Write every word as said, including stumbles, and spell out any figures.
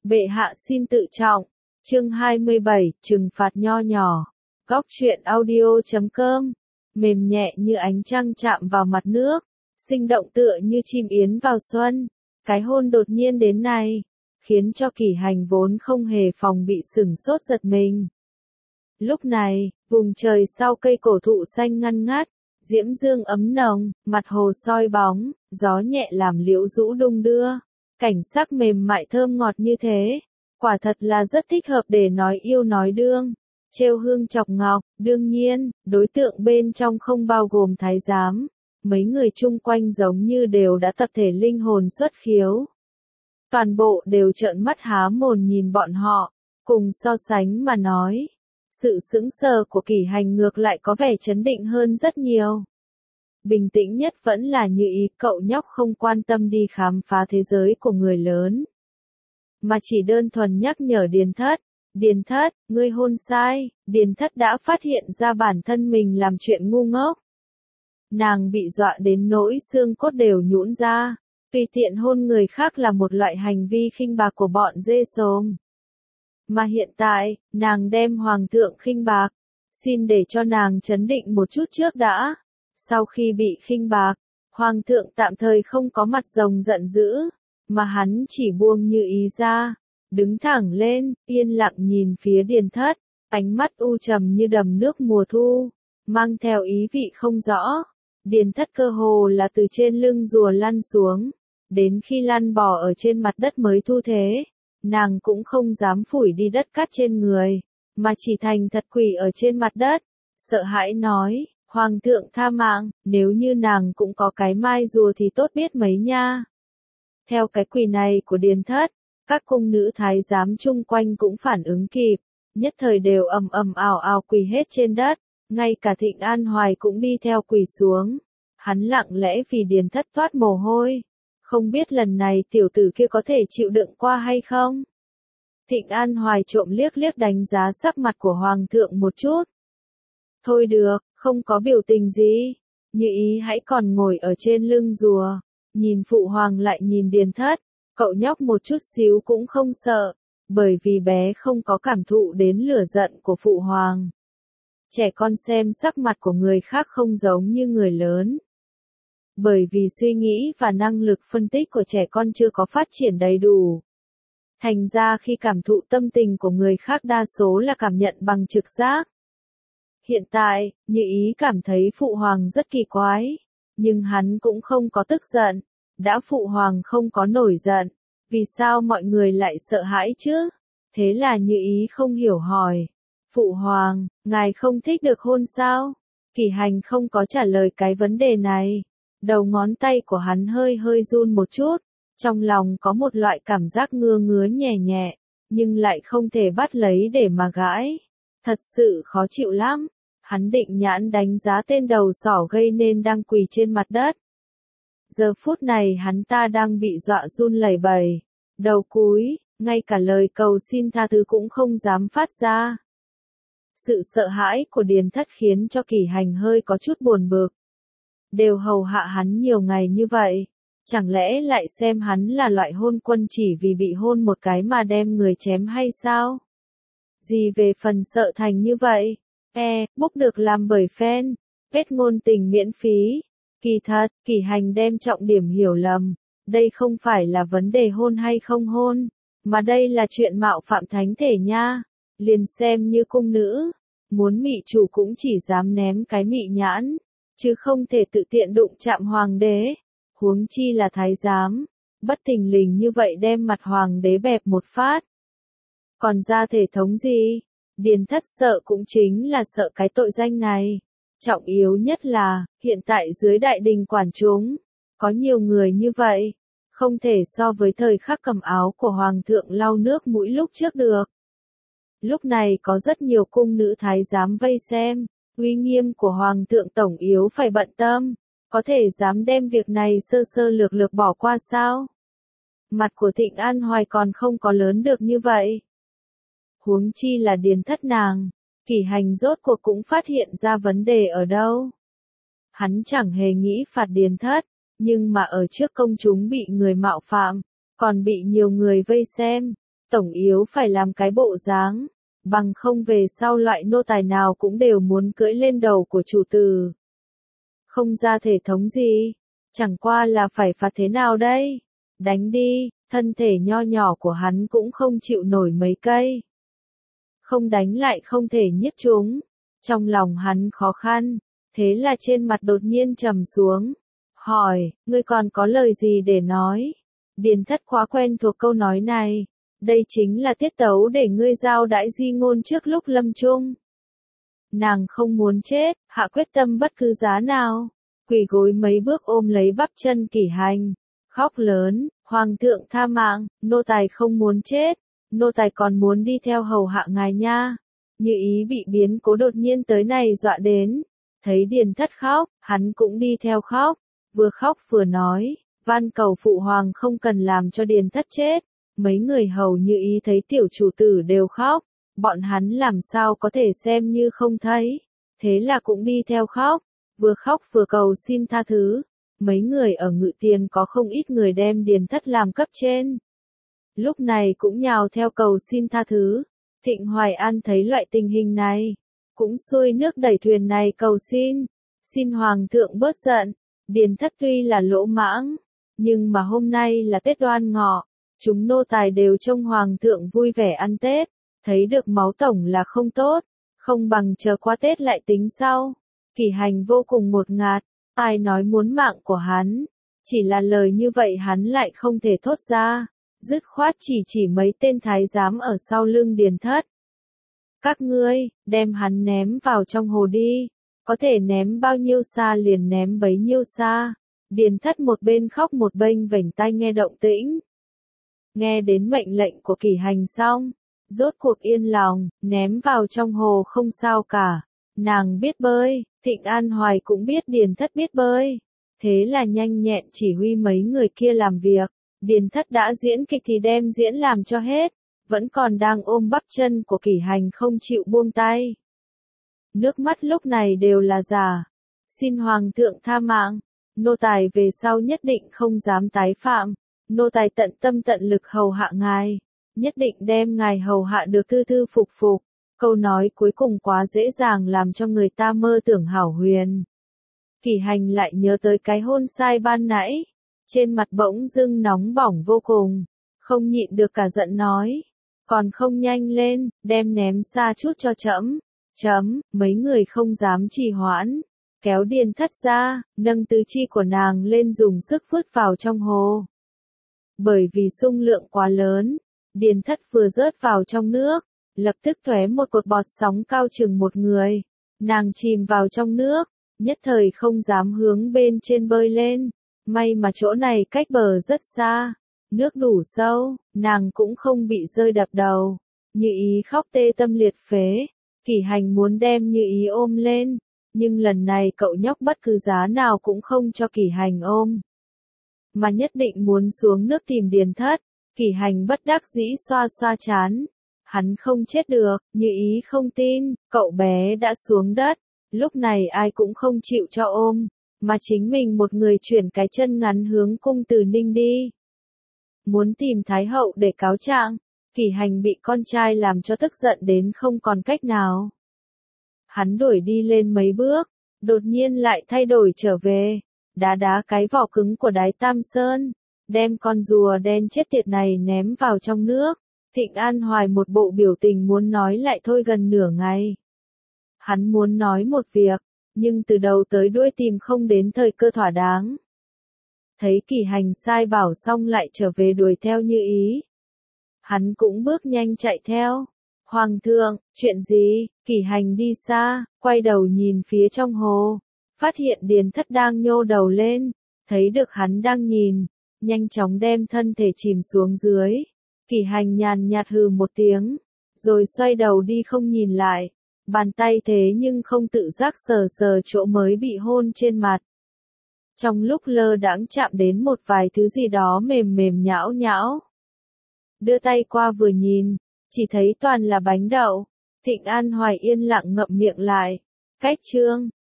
Bệ hạ xin tự trọng. Chương hai mươi bảy, trừng phạt nho nhỏ. Góc truyện audio chấm com. Mềm nhẹ như ánh trăng chạm vào mặt nước, sinh động tựa như chim yến vào xuân. Cái hôn đột nhiên đến này, khiến cho Kỷ Hành vốn không hề phòng bị sửng sốt giật mình. Lúc này, vùng trời sau cây cổ thụ xanh ngăn ngắt, diễm dương ấm nồng, mặt hồ soi bóng, gió nhẹ làm liễu rũ đung đưa. Cảnh sắc mềm mại thơm ngọt như thế, quả thật là rất thích hợp để nói yêu nói đương. Trêu hương chọc ngọc, đương nhiên, đối tượng bên trong không bao gồm thái giám. Mấy người chung quanh giống như đều đã tập thể linh hồn xuất khiếu. Toàn bộ đều trợn mắt há mồm nhìn bọn họ, cùng so sánh mà nói. Sự sững sờ của Kỷ Hành ngược lại có vẻ chấn định hơn rất nhiều. Bình tĩnh nhất vẫn là Như Ý, cậu nhóc không quan tâm đi khám phá thế giới của người lớn. Mà chỉ đơn thuần nhắc nhở Điền Thất. Điền Thất, ngươi hôn sai. Điền Thất đã phát hiện ra bản thân mình làm chuyện ngu ngốc. Nàng bị dọa đến nỗi xương cốt đều nhũn ra. Tùy tiện hôn người khác là một loại hành vi khinh bạc của bọn dê sồm. Mà hiện tại, nàng đem hoàng thượng khinh bạc. Xin để cho nàng chấn định một chút trước đã. Sau khi bị khinh bạc, hoàng thượng tạm thời không có mặt rồng giận dữ, mà hắn chỉ buông Như Ý ra, đứng thẳng lên, yên lặng nhìn phía Điền Thất, ánh mắt u trầm như đầm nước mùa thu, mang theo ý vị không rõ. Điền Thất cơ hồ là từ trên lưng rùa lăn xuống, đến khi lăn bò ở trên mặt đất mới thu thế, nàng cũng không dám phủi đi đất cát trên người, mà chỉ thành thật quỳ ở trên mặt đất, sợ hãi nói. Hoàng thượng tha mạng, nếu như nàng cũng có cái mai rùa thì tốt biết mấy nha. Theo cái quỳ này của Điền Thất, các cung nữ thái giám chung quanh cũng phản ứng kịp, nhất thời đều ầm ầm ào ào quỳ hết trên đất, ngay cả Thịnh An Hoài cũng đi theo quỳ xuống. Hắn lặng lẽ vì Điền Thất toát mồ hôi, không biết lần này tiểu tử kia có thể chịu đựng qua hay không. Thịnh An Hoài trộm liếc liếc đánh giá sắc mặt của Hoàng thượng một chút. Thôi được, không có biểu tình gì. Như Ý hãy còn ngồi ở trên lưng rùa, nhìn phụ hoàng lại nhìn Điền Thất, cậu nhóc một chút xíu cũng không sợ, bởi vì bé không có cảm thụ đến lửa giận của phụ hoàng. Trẻ con xem sắc mặt của người khác không giống như người lớn. Bởi vì suy nghĩ và năng lực phân tích của trẻ con chưa có phát triển đầy đủ. Thành ra khi cảm thụ tâm tình của người khác đa số là cảm nhận bằng trực giác. Hiện tại, Như Ý cảm thấy phụ hoàng rất kỳ quái, nhưng hắn cũng không có tức giận. Đã phụ hoàng không có nổi giận, vì sao mọi người lại sợ hãi chứ? Thế là Như Ý không hiểu hỏi. Phụ hoàng, ngài không thích được hôn sao? Kỷ Hành không có trả lời cái vấn đề này. Đầu ngón tay của hắn hơi hơi run một chút, trong lòng có một loại cảm giác ngứa ngứa nhẹ nhẹ, nhưng lại không thể bắt lấy để mà gãi. Thật sự khó chịu lắm. Hắn định nhãn đánh giá tên đầu sỏ gây nên đang quỳ trên mặt đất. Giờ phút này hắn ta đang bị dọa run lẩy bẩy, đầu cúi, ngay cả lời cầu xin tha thứ cũng không dám phát ra. Sự sợ hãi của Điền Thất khiến cho Kỷ Hành hơi có chút buồn bực. Đều hầu hạ hắn nhiều ngày như vậy, chẳng lẽ lại xem hắn là loại hôn quân chỉ vì bị hôn một cái mà đem người chém hay sao? Gì về phần sợ thành như vậy? E, bốc được làm bởi fan, kết ngôn tình miễn phí. Kỳ thật, Kỷ Hành đem trọng điểm hiểu lầm. Đây không phải là vấn đề hôn hay không hôn, mà đây là chuyện mạo phạm thánh thể nha. Liền xem như cung nữ, muốn mị chủ cũng chỉ dám ném cái mị nhãn, chứ không thể tự tiện đụng chạm hoàng đế. Huống chi là thái giám, bất thình lình như vậy đem mặt hoàng đế bẹp một phát. Còn ra thể thống gì? Điền Thất sợ cũng chính là sợ cái tội danh này. Trọng yếu nhất là, hiện tại dưới đại đình quản chúng, có nhiều người như vậy, không thể so với thời khắc cầm áo của hoàng thượng lau nước mũi lúc trước được. Lúc này có rất nhiều cung nữ thái giám vây xem, uy nghiêm của hoàng thượng tổng yếu phải bận tâm, có thể dám đem việc này sơ sơ lược lược bỏ qua sao? Mặt của Thịnh An Hoài còn không có lớn được như vậy. Huống chi là Điền Thất nàng, Kỷ Hành rốt cuộc cũng phát hiện ra vấn đề ở đâu. Hắn chẳng hề nghĩ phạt Điền Thất, nhưng mà ở trước công chúng bị người mạo phạm, còn bị nhiều người vây xem, tổng yếu phải làm cái bộ dáng, bằng không về sau loại nô tài nào cũng đều muốn cưỡi lên đầu của chủ tử. Không ra thể thống gì, chẳng qua là phải phạt thế nào đây? Đánh đi, thân thể nho nhỏ của hắn cũng không chịu nổi mấy cây. Không đánh lại không thể nhiếp chúng. Trong lòng hắn khó khăn, thế là trên mặt đột nhiên trầm xuống. Hỏi, ngươi còn có lời gì để nói? Điền Thất quá quen thuộc câu nói này. Đây chính là tiết tấu để ngươi giao đãi di ngôn trước lúc lâm chung. Nàng không muốn chết, hạ quyết tâm bất cứ giá nào. Quỳ gối mấy bước ôm lấy bắp chân Kỷ Hành. Khóc lớn, hoàng thượng tha mạng, nô tài không muốn chết. Nô tài còn muốn đi theo hầu hạ ngài nha. Như Ý bị biến cố đột nhiên tới này dọa đến. Thấy Điền Thất khóc, hắn cũng đi theo khóc. Vừa khóc vừa nói, van cầu phụ hoàng không cần làm cho Điền Thất chết. Mấy người hầu Như Ý thấy tiểu chủ tử đều khóc. Bọn hắn làm sao có thể xem như không thấy. Thế là cũng đi theo khóc. Vừa khóc vừa cầu xin tha thứ. Mấy người ở Ngự Tiền có không ít người đem Điền Thất làm cấp trên. Lúc này cũng nhào theo cầu xin tha thứ. Thịnh Hoài An thấy loại tình hình này, cũng xuôi nước đẩy thuyền này cầu xin. Xin Hoàng thượng bớt giận, Điền Thất tuy là lỗ mãng, nhưng mà hôm nay là Tết Đoan Ngọ, chúng nô tài đều trông Hoàng thượng vui vẻ ăn Tết, thấy được máu tổng là không tốt, không bằng chờ qua Tết lại tính sau. Kỷ Hành vô cùng ngột ngạt, ai nói muốn mạng của hắn, chỉ là lời như vậy hắn lại không thể thốt ra. Dứt khoát chỉ chỉ mấy tên thái giám ở sau lưng Điền Thất. Các ngươi, đem hắn ném vào trong hồ đi, có thể ném bao nhiêu xa liền ném bấy nhiêu xa. Điền Thất một bên khóc một bên vểnh tai nghe động tĩnh. Nghe đến mệnh lệnh của Kỷ Hành xong, rốt cuộc yên lòng, ném vào trong hồ không sao cả. Nàng biết bơi, Thịnh An Hoài cũng biết Điền Thất biết bơi. Thế là nhanh nhẹn chỉ huy mấy người kia làm việc. Điền Thất đã diễn kịch thì đem diễn làm cho hết, vẫn còn đang ôm bắp chân của Kỷ Hành không chịu buông tay. Nước mắt lúc này đều là giả. Xin Hoàng thượng tha mạng, nô tài về sau nhất định không dám tái phạm, nô tài tận tâm tận lực hầu hạ ngài, nhất định đem ngài hầu hạ được thư thư phục phục. Câu nói cuối cùng quá dễ dàng làm cho người ta mơ tưởng hảo huyền. Kỷ Hành lại nhớ tới cái hôn sai ban nãy. Trên mặt bỗng dưng nóng bỏng vô cùng, không nhịn được cả giận nói, còn không nhanh lên, đem ném xa chút cho trẫm. Chấm, mấy người không dám trì hoãn, kéo Điền Thất ra, nâng tứ chi của nàng lên dùng sức vứt vào trong hồ. Bởi vì xung lượng quá lớn, Điền Thất vừa rớt vào trong nước, lập tức tóe một cột bọt sóng cao chừng một người, nàng chìm vào trong nước, nhất thời không dám hướng bên trên bơi lên. May mà chỗ này cách bờ rất xa, nước đủ sâu, nàng cũng không bị rơi đập đầu. Như Ý khóc tê tâm liệt phế, Kỷ Hành muốn đem Như Ý ôm lên, nhưng lần này cậu nhóc bất cứ giá nào cũng không cho Kỷ Hành ôm, mà nhất định muốn xuống nước tìm Điền Thất. Kỷ Hành bất đắc dĩ xoa xoa trán, hắn không chết được. Như Ý không tin, cậu bé đã xuống đất, lúc này ai cũng không chịu cho ôm. Mà chính mình một người chuyển cái chân ngắn hướng cung Từ Ninh đi. Muốn tìm Thái Hậu để cáo trạng, Kỷ Hành bị con trai làm cho tức giận đến không còn cách nào. Hắn đuổi đi lên mấy bước, đột nhiên lại thay đổi trở về, đá đá cái vỏ cứng của Đái Tam Sơn, đem con rùa đen chết tiệt này ném vào trong nước. Thịnh An Hoài một bộ biểu tình muốn nói lại thôi gần nửa ngày. Hắn muốn nói một việc, nhưng từ đầu tới đuôi tìm không đến thời cơ thỏa đáng. Thấy Kỷ Hành sai bảo xong lại trở về đuổi theo Như Ý. Hắn cũng bước nhanh chạy theo. Hoàng thượng, chuyện gì? Kỷ Hành đi xa, quay đầu nhìn phía trong hồ, phát hiện Điền Thất đang nhô đầu lên, thấy được hắn đang nhìn, nhanh chóng đem thân thể chìm xuống dưới. Kỷ Hành nhàn nhạt hừ một tiếng, rồi xoay đầu đi không nhìn lại. Bàn tay thế nhưng không tự giác sờ sờ chỗ mới bị hôn trên mặt. Trong lúc lơ đãng chạm đến một vài thứ gì đó mềm mềm nhão nhão. Đưa tay qua vừa nhìn, chỉ thấy toàn là bánh đậu. Thịnh An Hoài yên lặng ngậm miệng lại. Cách chương